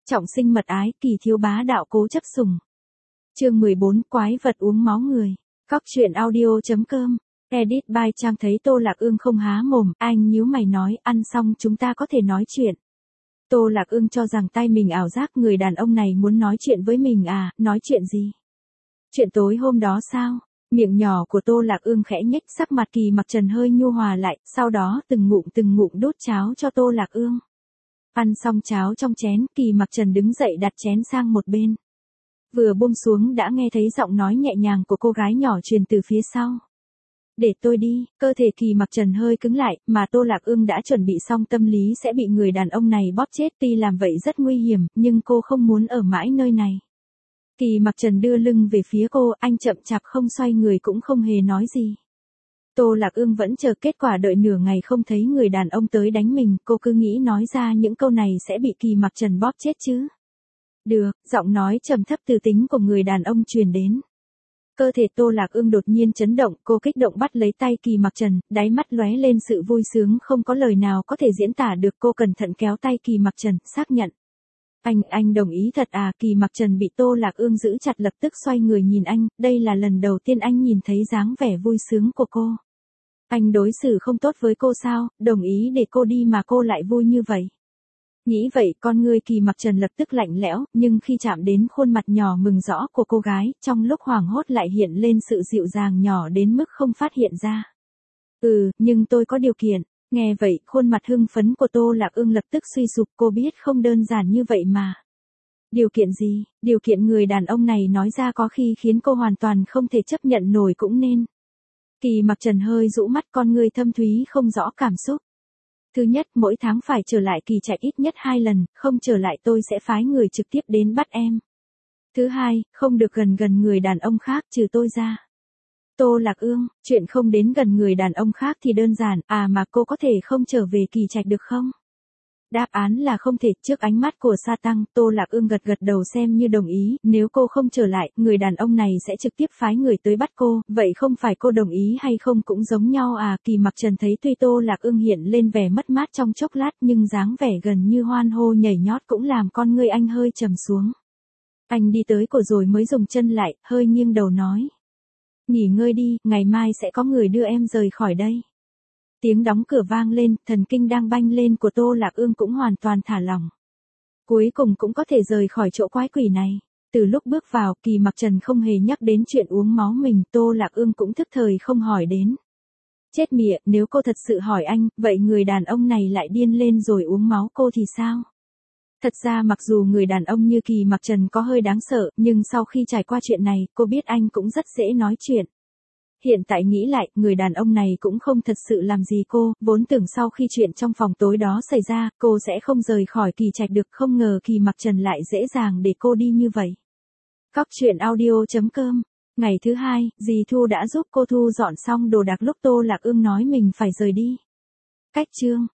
Trọng sinh mật ái, Kỳ thiếu bá đạo cố chấp sủng. Chương 14, quái vật uống máu người. Cóc truyện audio.com. Edit by Trang. Thấy Tô Lạc Ương không há mồm, anh nhíu mày nói, ăn xong chúng ta có thể nói chuyện. Tô Lạc Ương cho rằng tay mình ảo giác, người đàn ông này muốn nói chuyện với mình à, nói chuyện gì? Chuyện tối hôm đó sao? Miệng nhỏ của Tô Lạc Ương khẽ nhếch, sắc mặt Kỳ Mặc Trần hơi nhu hòa lại, sau đó từng ngụm đút cháo cho Tô Lạc Ương. Ăn xong cháo trong chén, Kỳ Mặc Trần đứng dậy đặt chén sang một bên. Vừa buông xuống đã nghe thấy giọng nói nhẹ nhàng của cô gái nhỏ truyền từ phía sau. Để tôi đi, cơ thể Kỳ Mặc Trần hơi cứng lại, mà Tô Lạc Ương đã chuẩn bị xong tâm lý sẽ bị người đàn ông này bóp chết, tuy làm vậy rất nguy hiểm, nhưng cô không muốn ở mãi nơi này. Kỳ Mặc Trần đưa lưng về phía cô, anh chậm chạp không xoay người cũng không hề nói gì. Tô Lạc Ương vẫn chờ kết quả, đợi nửa ngày không thấy người đàn ông tới đánh mình, cô cứ nghĩ nói ra những câu này sẽ bị Kỳ Mặc Trần bóp chết chứ. Được, giọng nói trầm thấp từ tính của người đàn ông truyền đến. Cơ thể Tô Lạc Ương đột nhiên chấn động, cô kích động bắt lấy tay Kỳ Mặc Trần, đáy mắt lóe lên sự vui sướng không có lời nào có thể diễn tả được. Cô cẩn thận kéo tay Kỳ Mặc Trần, xác nhận. Anh đồng ý thật à? Kỳ Mặc Trần bị Tô Lạc Ương giữ chặt, lập tức xoay người nhìn anh, đây là lần đầu tiên anh nhìn thấy dáng vẻ vui sướng của cô. Anh đối xử không tốt với cô sao, đồng ý để cô đi mà cô lại vui như vậy. Nghĩ vậy, con người Kỳ Mặc Trần lập tức lạnh lẽo, nhưng khi chạm đến khuôn mặt nhỏ mừng rõ của cô gái, trong lúc hoảng hốt lại hiện lên sự dịu dàng nhỏ đến mức không phát hiện ra. Nhưng tôi có điều kiện. Nghe vậy, khuôn mặt hưng phấn của Tô Lạc Ương lập tức suy sụp, cô biết không đơn giản như vậy mà. Điều kiện gì? Điều kiện người đàn ông này nói ra có khi khiến cô hoàn toàn không thể chấp nhận nổi cũng nên. Kỳ Mặc Trần hơi rũ mắt, con người thâm thúy không rõ cảm xúc. Thứ nhất, mỗi tháng phải trở lại Kỳ Trạch ít nhất 2 lần, không trở lại tôi sẽ phái người trực tiếp đến bắt em. Thứ hai, không được gần người đàn ông khác trừ tôi ra. Tô Lạc Ương, chuyện không đến gần người đàn ông khác thì đơn giản, mà cô có thể không trở về Kỳ Trạch được không? Đáp án là không thể. Trước ánh mắt của Sa Tăng, Tô Lạc Ương gật đầu xem như đồng ý, nếu cô không trở lại, người đàn ông này sẽ trực tiếp phái người tới bắt cô, vậy không phải cô đồng ý hay không cũng giống nhau à? Kỳ Mặc Trần thấy tuy Tô Lạc Ương hiện lên vẻ mất mát trong chốc lát, nhưng dáng vẻ gần như hoan hô nhảy nhót cũng làm con người anh hơi trầm xuống. Anh đi tới cổ rồi mới dùng chân lại, hơi nghiêng đầu nói. Nghỉ ngơi đi, ngày mai sẽ có người đưa em rời khỏi đây. Tiếng đóng cửa vang lên, thần kinh đang banh lên của Tô Lạc Ương cũng hoàn toàn thả lỏng. Cuối cùng cũng có thể rời khỏi chỗ quái quỷ này. Từ lúc bước vào, Kỳ Mặc Trần không hề nhắc đến chuyện uống máu mình, Tô Lạc Ương cũng thức thời không hỏi đến. Chết mịa, nếu cô thật sự hỏi anh, vậy người đàn ông này lại điên lên rồi uống máu cô thì sao? Thật ra mặc dù người đàn ông như Kỳ Mặc Trần có hơi đáng sợ, nhưng sau khi trải qua chuyện này, cô biết anh cũng rất dễ nói chuyện. Hiện tại nghĩ lại, người đàn ông này cũng không thật sự làm gì cô, vốn tưởng sau khi chuyện trong phòng tối đó xảy ra, cô sẽ không rời khỏi Kỳ Trạch được, không ngờ Kỳ Mặc Trần lại dễ dàng để cô đi như vậy. Cóc truyện audio.com. Ngày thứ hai, dì Thu đã giúp cô thu dọn xong đồ đạc lúc Tô Lạc Ương nói mình phải rời đi. Cách chương.